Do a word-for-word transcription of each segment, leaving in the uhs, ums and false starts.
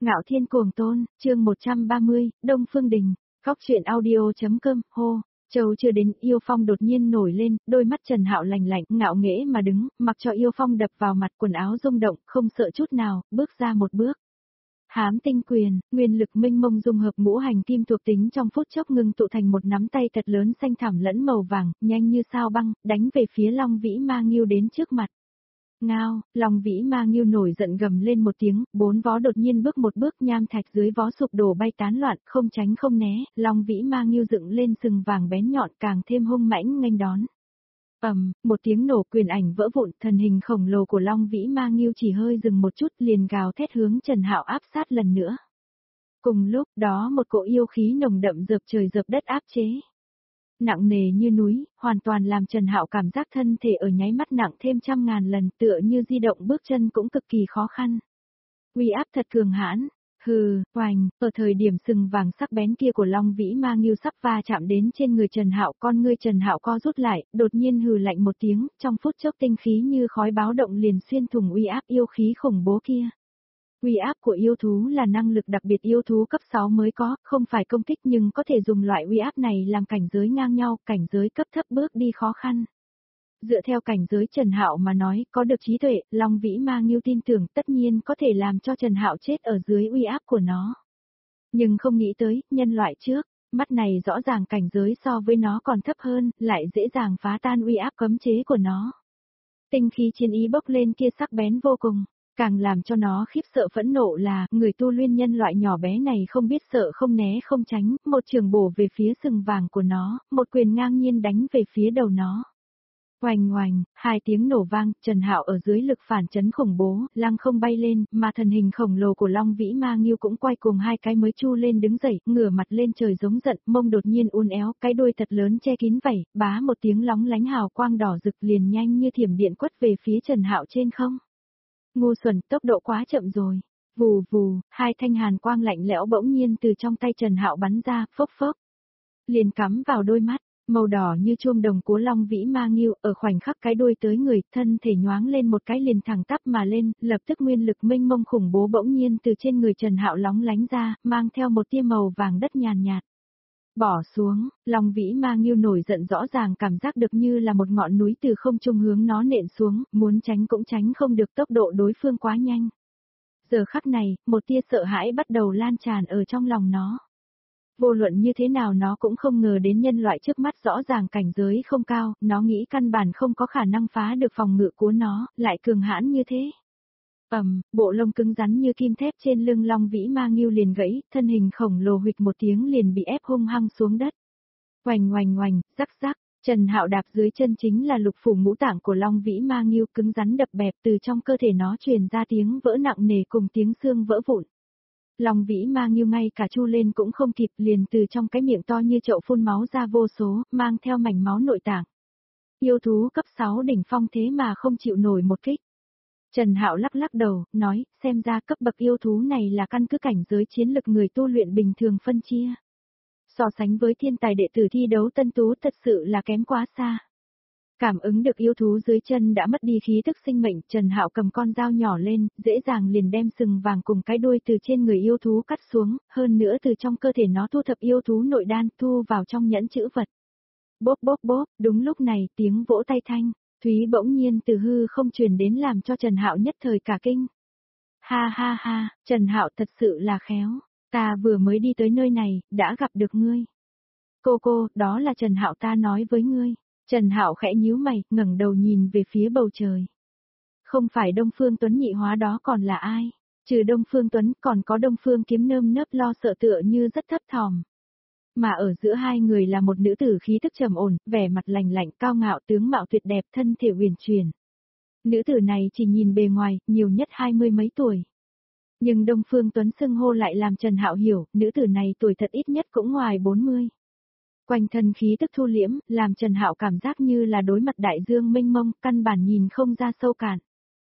Ngạo Thiên Cuồng Tôn, chương một trăm ba mươi, Đông Phương Đình, Góc truyện audio.com, hô. Châu chưa đến, Yêu Phong đột nhiên nổi lên, đôi mắt Trần Hạo lạnh lạnh, ngạo nghễ mà đứng, mặc cho Yêu Phong đập vào mặt, quần áo rung động, không sợ chút nào, bước ra một bước. Hám tinh quyền, nguyên lực minh mông dung hợp ngũ hành kim thuộc tính trong phút chốc ngưng tụ thành một nắm tay thật lớn xanh thẳm lẫn màu vàng, nhanh như sao băng, đánh về phía Long Vĩ Ma Ngưu đến trước mặt. Ngao, Long Vĩ Ma Ngưu nổi giận gầm lên một tiếng, bốn vó đột nhiên bước một bước, nham thạch dưới vó sụp đổ bay tán loạn, không tránh không né, Long Vĩ Ma Ngưu dựng lên sừng vàng bén nhọn càng thêm hung mãnh nghênh đón. Ầm, một tiếng nổ, quyền ảnh vỡ vụn, thân hình khổng lồ của Long Vĩ Ma Ngưu chỉ hơi dừng một chút liền gào thét hướng Trần Hạo áp sát lần nữa. Cùng lúc đó một cỗ yêu khí nồng đậm dợp trời dợp đất áp chế. Nặng nề như núi, hoàn toàn làm Trần Hạo cảm giác thân thể ở nháy mắt nặng thêm trăm ngàn lần, tựa như di động bước chân cũng cực kỳ khó khăn. Uy áp thật cường hãn, hừ, oành, ở thời điểm sừng vàng sắc bén kia của Long Vĩ Ma Ngưu sắp va chạm đến trên người Trần Hạo, con ngươi Trần Hạo co rút lại, đột nhiên hừ lạnh một tiếng, trong phút chốc tinh khí như khói báo động liền xuyên thủng uy áp yêu khí khủng bố kia. Uy áp của yêu thú là năng lực đặc biệt yêu thú cấp sáu mới có, không phải công kích nhưng có thể dùng loại uy áp này làm cảnh giới ngang nhau, cảnh giới cấp thấp bước đi khó khăn. Dựa theo cảnh giới Trần Hạo mà nói, có được trí tuệ, Long Vĩ Ma Ngưu tin tưởng tất nhiên có thể làm cho Trần Hạo chết ở dưới uy áp của nó. Nhưng không nghĩ tới, nhân loại trước, mắt này rõ ràng cảnh giới so với nó còn thấp hơn, lại dễ dàng phá tan uy áp cấm chế của nó. Tinh khí chiến ý bốc lên kia sắc bén vô cùng. Càng làm cho nó khiếp sợ phẫn nộ là, người tu luyện nhân loại nhỏ bé này không biết sợ không né không tránh, một trường bổ về phía sừng vàng của nó, một quyền ngang nhiên đánh về phía đầu nó. Oành oành, hai tiếng nổ vang, Trần Hạo ở dưới lực phản chấn khủng bố, lăng không bay lên, mà thần hình khổng lồ của Long Vĩ Ma Ngưu cũng quay cuồng hai cái mới chu lên đứng dậy, ngửa mặt lên trời giống giận, mông đột nhiên uốn éo, cái đuôi thật lớn che kín vảy, bá một tiếng lóng lánh hào quang đỏ rực liền nhanh như thiểm điện quất về phía Trần Hạo trên không. Ngu xuẩn, tốc độ quá chậm rồi. Vù vù, hai thanh hàn quang lạnh lẽo bỗng nhiên từ trong tay Trần Hạo bắn ra, phốc phốc. Liền cắm vào đôi mắt, màu đỏ như chuông đồng của Long Vĩ Ma Ngưu, ở khoảnh khắc cái đuôi tới người, thân thể nhoáng lên một cái liền thẳng tắp mà lên, lập tức nguyên lực mênh mông khủng bố bỗng nhiên từ trên người Trần Hạo lóng lánh ra, mang theo một tia màu vàng đất nhàn nhạt. Bỏ xuống, Long Vĩ Ma Ngưu nổi giận rõ ràng cảm giác được như là một ngọn núi từ không trung hướng nó nện xuống, muốn tránh cũng tránh không được, tốc độ đối phương quá nhanh. Giờ khắc này, một tia sợ hãi bắt đầu lan tràn ở trong lòng nó. Vô luận như thế nào nó cũng không ngờ đến nhân loại trước mắt rõ ràng cảnh giới không cao, nó nghĩ căn bản không có khả năng phá được phòng ngự của nó, lại cường hãn như thế. Ầm, bộ lông cứng rắn như kim thép trên lưng Long Vĩ Ma Ngưu liền gãy, thân hình khổng lồ huỵch một tiếng liền bị ép hung hăng xuống đất. Oành oành oành, rắc rắc, Trần Hạo đạp dưới chân chính là lục phủ ngũ tạng của Long Vĩ Ma Ngưu, cứng rắn đập bẹp, từ trong cơ thể nó truyền ra tiếng vỡ nặng nề cùng tiếng xương vỡ vụn. Long Vĩ Ma Ngưu ngay cả chu lên cũng không kịp, liền từ trong cái miệng to như chậu phun máu ra vô số, mang theo mảnh máu nội tạng. Yêu thú cấp sáu đỉnh phong thế mà không chịu nổi một kích. Trần Hạo lắc lắc đầu, nói, xem ra cấp bậc yêu thú này là căn cứ cảnh giới chiến lực người tu luyện bình thường phân chia. So sánh với thiên tài đệ tử thi đấu tân tú thật sự là kém quá xa. Cảm ứng được yêu thú dưới chân đã mất đi khí tức sinh mệnh, Trần Hạo cầm con dao nhỏ lên, dễ dàng liền đem sừng vàng cùng cái đuôi từ trên người yêu thú cắt xuống, hơn nữa từ trong cơ thể nó thu thập yêu thú nội đan thu vào trong nhẫn chữ vật. Bốp bốp bốp, đúng lúc này tiếng vỗ tay thanh. Thúy bỗng nhiên từ hư không truyền đến làm cho Trần Hạo nhất thời cả kinh. Ha ha ha, Trần Hạo thật sự là khéo, ta vừa mới đi tới nơi này, đã gặp được ngươi. Cô cô, đó là Trần Hạo ta nói với ngươi. Trần Hạo khẽ nhíu mày, ngẩng đầu nhìn về phía bầu trời. Không phải Đông Phương Tuấn nhị hóa đó còn là ai? Trừ Đông Phương Tuấn còn có Đông Phương Kiếm nơm nớp lo sợ tựa như rất thấp thỏm. Mà ở giữa hai người là một nữ tử khí tức trầm ổn, vẻ mặt lạnh lạnh, cao ngạo, tướng mạo tuyệt đẹp, thân thể uyển chuyển. Nữ tử này chỉ nhìn bề ngoài, nhiều nhất hai mươi mấy tuổi. Nhưng Đông Phương Tuấn xưng hô lại làm Trần Hạo hiểu, nữ tử này tuổi thật ít nhất cũng ngoài bốn mươi. Quanh thân khí tức thu liễm, làm Trần Hạo cảm giác như là đối mặt đại dương mênh mông, căn bản nhìn không ra sâu cạn.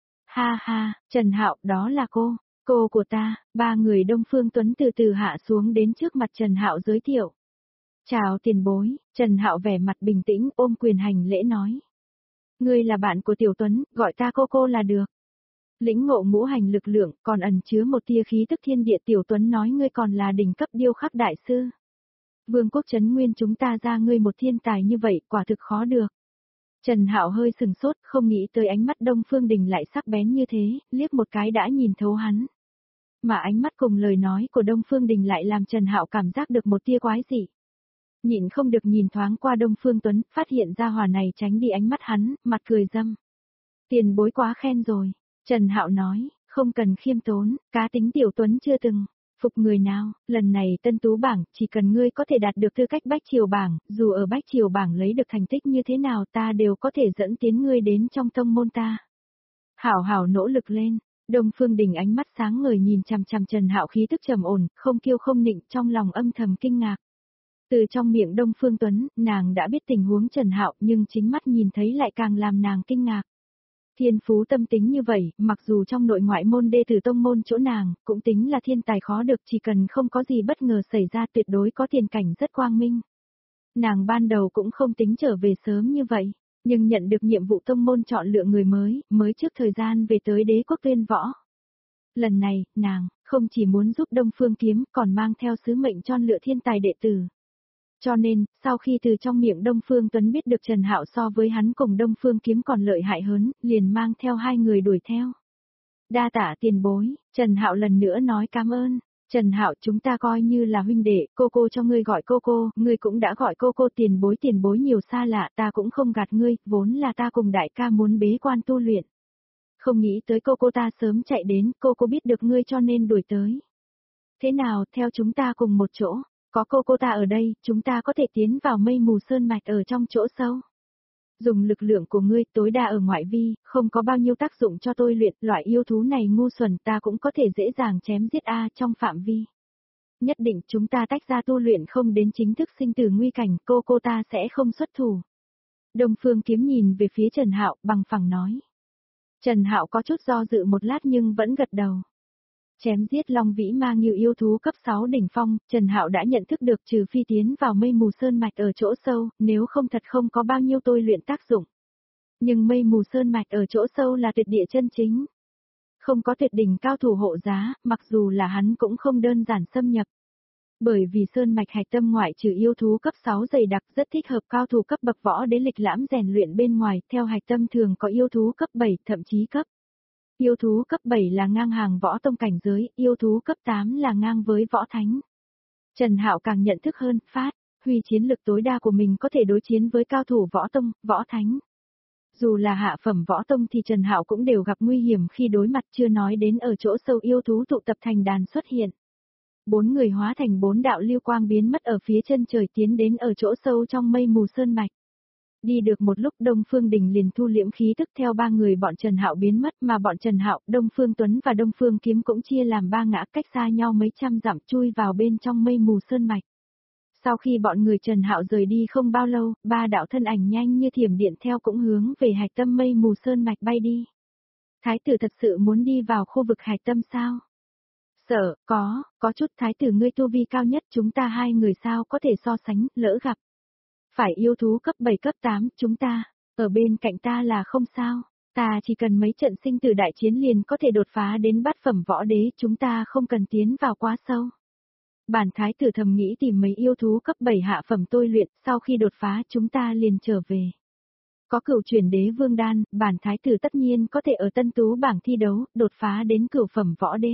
Ha ha, Trần Hạo, đó là cô, cô của ta. Ba người Đông Phương Tuấn từ từ hạ xuống đến trước mặt Trần Hạo giới thiệu. Chào tiền bối, Trần Hạo vẻ mặt bình tĩnh ôm quyền hành lễ nói. Ngươi là bạn của Tiểu Tuấn, gọi ta cô cô là được. Lĩnh ngộ ngũ hành lực lượng, còn ẩn chứa một tia khí tức thiên địa. Tiểu Tuấn nói ngươi còn là đỉnh cấp điêu khắc đại sư. Vương quốc trấn nguyên chúng ta ra ngươi một thiên tài như vậy, quả thực khó được. Trần Hạo hơi sừng sốt, không nghĩ tới ánh mắt Đông Phương Đình lại sắc bén như thế, liếc một cái đã nhìn thấu hắn. Mà ánh mắt cùng lời nói của Đông Phương Đình lại làm Trần Hạo cảm giác được một tia quái dị. Nhịn không được nhìn thoáng qua Đông Phương Tuấn, phát hiện ra hỏa này tránh đi ánh mắt hắn, mặt cười râm. Tiền bối quá khen rồi, Trần Hạo nói, không cần khiêm tốn, cá tính Tiểu Tuấn chưa từng phục người nào, lần này Tân Tú bảng, chỉ cần ngươi có thể đạt được tư cách Bách Triều bảng, dù ở Bách Triều bảng lấy được thành tích như thế nào ta đều có thể dẫn tiến ngươi đến trong tông môn ta. Hảo hảo nỗ lực lên, Đông Phương Đình ánh mắt sáng ngời nhìn chằm chằm Trần Hạo khí tức trầm ổn, không kiêu không nịnh, trong lòng âm thầm kinh ngạc. Từ trong miệng Đông Phương Tuấn, nàng đã biết tình huống Trần Hạo nhưng chính mắt nhìn thấy lại càng làm nàng kinh ngạc. Thiên phú tâm tính như vậy, mặc dù trong nội ngoại môn đệ tử tông môn chỗ nàng, cũng tính là thiên tài khó được, chỉ cần không có gì bất ngờ xảy ra tuyệt đối có tiền cảnh rất quang minh. Nàng ban đầu cũng không tính trở về sớm như vậy, nhưng nhận được nhiệm vụ tông môn chọn lựa người mới, mới trước thời gian về tới Đế quốc Tuyên Võ. Lần này, nàng, không chỉ muốn giúp Đông Phương Kiếm, còn mang theo sứ mệnh chọn lựa thiên tài đệ tử. Cho nên, sau khi từ trong miệng Đông Phương Tuấn biết được Trần Hạo so với hắn cùng Đông Phương Kiếm còn lợi hại hơn, liền mang theo hai người đuổi theo. Đa tạ tiền bối, Trần Hạo lần nữa nói cảm ơn. Trần Hạo chúng ta coi như là huynh đệ, cô cô cho ngươi gọi cô cô, ngươi cũng đã gọi cô cô tiền bối tiền bối nhiều xa lạ, ta cũng không gạt ngươi, vốn là ta cùng đại ca muốn bế quan tu luyện. Không nghĩ tới cô cô ta sớm chạy đến, cô cô biết được ngươi cho nên đuổi tới. Thế nào, theo chúng ta cùng một chỗ, có cô cô ta ở đây, chúng ta có thể tiến vào mây mù sơn mạch ở trong chỗ sâu. Dùng lực lượng của ngươi tối đa ở ngoại vi, không có bao nhiêu tác dụng cho tôi luyện, loại yêu thú này ngu xuẩn ta cũng có thể dễ dàng chém giết A trong phạm vi. Nhất định chúng ta tách ra tu luyện không đến chính thức sinh tử nguy cảnh, cô cô ta sẽ không xuất thủ. Đông Phương Kiếm nhìn về phía Trần Hạo bằng phẳng nói. Trần Hạo có chút do dự một lát nhưng vẫn gật đầu. Chém giết Long Vĩ Ma Ngưu yêu thú cấp sáu đỉnh phong, Trần Hạo đã nhận thức được trừ phi tiến vào mây mù sơn mạch ở chỗ sâu, nếu không thật không có bao nhiêu tôi luyện tác dụng. Nhưng mây mù sơn mạch ở chỗ sâu là tuyệt địa chân chính. Không có tuyệt đỉnh cao thủ hộ giá, mặc dù là hắn cũng không đơn giản xâm nhập. Bởi vì sơn mạch hạch tâm ngoại trừ yêu thú cấp sáu dày đặc rất thích hợp cao thủ cấp bậc võ đế lịch lãm rèn luyện bên ngoài, theo hạch tâm thường có yêu thú cấp bảy, thậm chí cấp. Yêu thú cấp bảy là ngang hàng võ tông cảnh giới, yêu thú cấp tám là ngang với võ thánh. Trần Hạo càng nhận thức hơn, phát, huy chiến lực tối đa của mình có thể đối chiến với cao thủ võ tông, võ thánh. Dù là hạ phẩm võ tông thì Trần Hạo cũng đều gặp nguy hiểm khi đối mặt, chưa nói đến ở chỗ sâu yêu thú tụ tập thành đàn xuất hiện. Bốn người hóa thành bốn đạo lưu quang biến mất ở phía chân trời tiến đến ở chỗ sâu trong mây mù sơn mạch. Đi được một lúc Đông Phương Đình liền thu liễm khí tức theo ba người bọn Trần Hạo biến mất, mà bọn Trần Hạo, Đông Phương Tuấn và Đông Phương Kiếm cũng chia làm ba ngã cách xa nhau mấy trăm dặm chui vào bên trong mây mù sơn mạch. Sau khi bọn người Trần Hạo rời đi không bao lâu, ba đạo thân ảnh nhanh như thiểm điện theo cũng hướng về hạch tâm mây mù sơn mạch bay đi. Thái tử thật sự muốn đi vào khu vực hạch tâm sao? Sợ, có, có chút thái tử ngươi tu vi cao nhất chúng ta hai người sao có thể so sánh, lỡ gặp. Phải yêu thú cấp bảy cấp tám, chúng ta, ở bên cạnh ta là không sao, ta chỉ cần mấy trận sinh tử đại chiến liền có thể đột phá đến bát phẩm võ đế, chúng ta không cần tiến vào quá sâu. Bản thái tử thầm nghĩ tìm mấy yêu thú cấp bảy hạ phẩm tôi luyện, sau khi đột phá chúng ta liền trở về. Có cửu chuyển đế vương đan, bản thái tử tất nhiên có thể ở Tân Tú bảng thi đấu, đột phá đến cửu phẩm võ đế.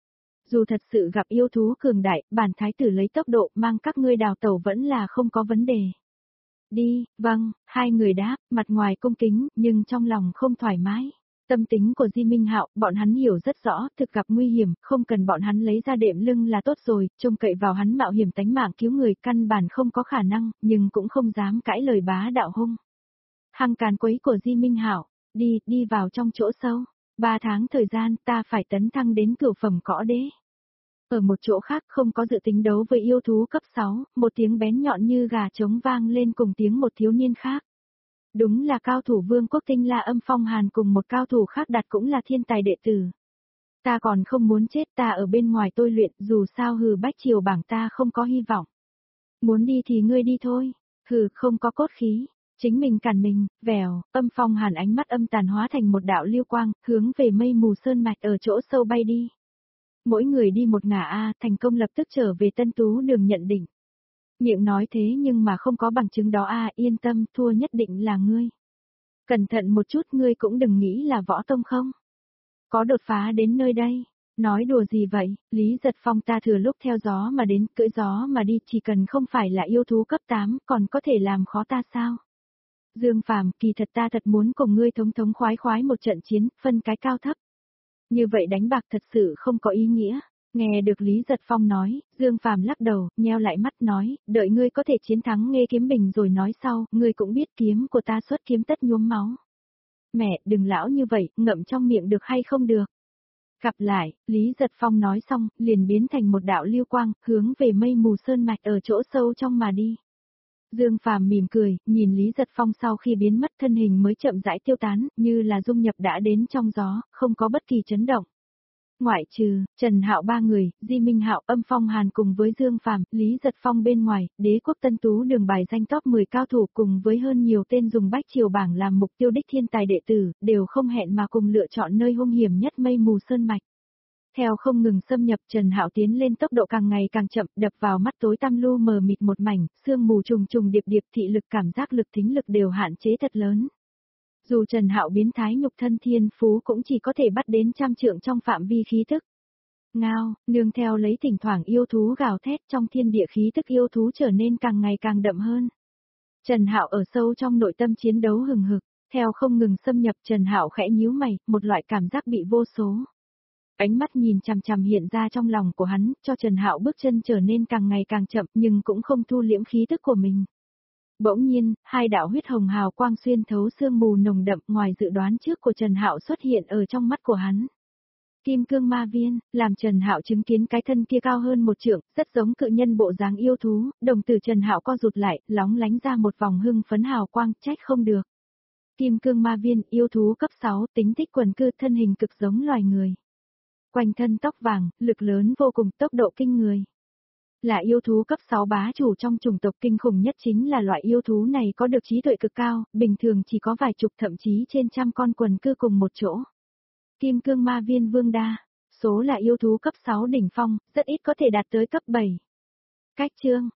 Dù thật sự gặp yêu thú cường đại, bản thái tử lấy tốc độ mang các ngươi đào tẩu vẫn là không có vấn đề. Đi, vâng, hai người đáp, mặt ngoài cung kính, nhưng trong lòng không thoải mái. Tâm tính của Di Minh Hạo, bọn hắn hiểu rất rõ, thực gặp nguy hiểm, không cần bọn hắn lấy ra đệm lưng là tốt rồi, trông cậy vào hắn mạo hiểm tánh mạng cứu người căn bản không có khả năng, nhưng cũng không dám cãi lời bá đạo hung. Hăng càn quấy của Di Minh Hạo, đi, đi vào trong chỗ sâu. Ba tháng thời gian ta phải tấn thăng đến cửu phẩm cõ đế. Ở một chỗ khác không có dự tính đấu với yêu thú cấp sáu, một tiếng bén nhọn như gà trống vang lên cùng tiếng một thiếu niên khác. Đúng là cao thủ vương quốc Tinh La Âm Phong Hàn cùng một cao thủ khác đặt cũng là thiên tài đệ tử. Ta còn không muốn chết, ta ở bên ngoài tôi luyện, dù sao hừ bách triều bảng ta không có hy vọng. Muốn đi thì ngươi đi thôi, hừ không có cốt khí. Chính mình cản mình, vèo, âm phong hàn ánh mắt âm tàn hóa thành một đạo lưu quang, hướng về mây mù sơn mạch ở chỗ sâu bay đi. Mỗi người đi một ngả a, thành công lập tức trở về Tân Tú Đường nhận định. Miệng nói thế nhưng mà không có bằng chứng đó a, yên tâm, thua nhất định là ngươi. Cẩn thận một chút, ngươi cũng đừng nghĩ là võ tông không. Có đột phá đến nơi đây. Nói đùa gì vậy, Lý Giật Phong ta thừa lúc theo gió mà đến, cưỡi gió mà đi, chỉ cần không phải là yêu thú cấp tám, còn có thể làm khó ta sao? Dương Phàm, kỳ thật ta thật muốn cùng ngươi thống thống khoái khoái một trận chiến, phân cái cao thấp. Như vậy đánh bạc thật sự không có ý nghĩa. Nghe được Lý Giật Phong nói, Dương Phàm lắc đầu, nheo lại mắt nói, đợi ngươi có thể chiến thắng Nghê Kiếm Bình rồi nói sau, ngươi cũng biết kiếm của ta xuất kiếm tất nhuốm máu. Mẹ, đừng lão như vậy, ngậm trong miệng được hay không được. Gặp lại, Lý Giật Phong nói xong, liền biến thành một đạo lưu quang, hướng về mây mù sơn mạch ở chỗ sâu trong mà đi. Dương Phàm mỉm cười, nhìn Lý Giật Phong sau khi biến mất thân hình mới chậm rãi tiêu tán, như là dung nhập đã đến trong gió, không có bất kỳ chấn động. Ngoại trừ, Trần Hạo ba người, Di Minh Hạo, Âm Phong Hàn cùng với Dương Phàm, Lý Giật Phong bên ngoài, Đế quốc Tân Tú Đường bài danh top mười cao thủ cùng với hơn nhiều tên dùng bách triều bảng làm mục tiêu đích thiên tài đệ tử, đều không hẹn mà cùng lựa chọn nơi hung hiểm nhất mây mù sơn mạch. Theo không ngừng xâm nhập, Trần Hạo tiến lên tốc độ càng ngày càng chậm, đập vào mắt tối tăm lu mờ mịt một mảnh, sương mù trùng trùng điệp điệp, thị lực cảm giác lực thính lực đều hạn chế thật lớn. Dù Trần Hạo biến thái nhục thân thiên phú cũng chỉ có thể bắt đến trăm trượng trong phạm vi khí thức. Ngao, nương theo lấy thỉnh thoảng yêu thú gào thét, trong thiên địa khí tức yêu thú trở nên càng ngày càng đậm hơn. Trần Hạo ở sâu trong nội tâm chiến đấu hừng hực, theo không ngừng xâm nhập, Trần Hạo khẽ nhíu mày, một loại cảm giác bị vô số. Ánh mắt nhìn chằm chằm hiện ra trong lòng của hắn, cho Trần Hạo bước chân trở nên càng ngày càng chậm, nhưng cũng không thu liễm khí tức của mình. Bỗng nhiên, hai đạo huyết hồng hào quang xuyên thấu sương mù nồng đậm, ngoài dự đoán trước của Trần Hạo xuất hiện ở trong mắt của hắn. Kim cương ma viên, làm Trần Hạo chứng kiến cái thân kia cao hơn một trượng, rất giống cự nhân bộ dáng yêu thú, đồng tử Trần Hạo co rụt lại, lóng lánh ra một vòng hưng phấn hào quang, trách không được. Kim cương ma viên, yêu thú cấp sáu, tính tích quần cư, thân hình cực giống loài người. Quanh thân tóc vàng, lực lớn vô cùng, tốc độ kinh người. Là yêu thú cấp sáu bá chủ trong chủng tộc, kinh khủng nhất chính là loại yêu thú này có được trí tuệ cực cao, bình thường chỉ có vài chục thậm chí trên trăm con quần cư cùng một chỗ. Kim cương ma viên vương đa, số là yêu thú cấp sáu đỉnh phong, rất ít có thể đạt tới cấp bảy. Cách chương,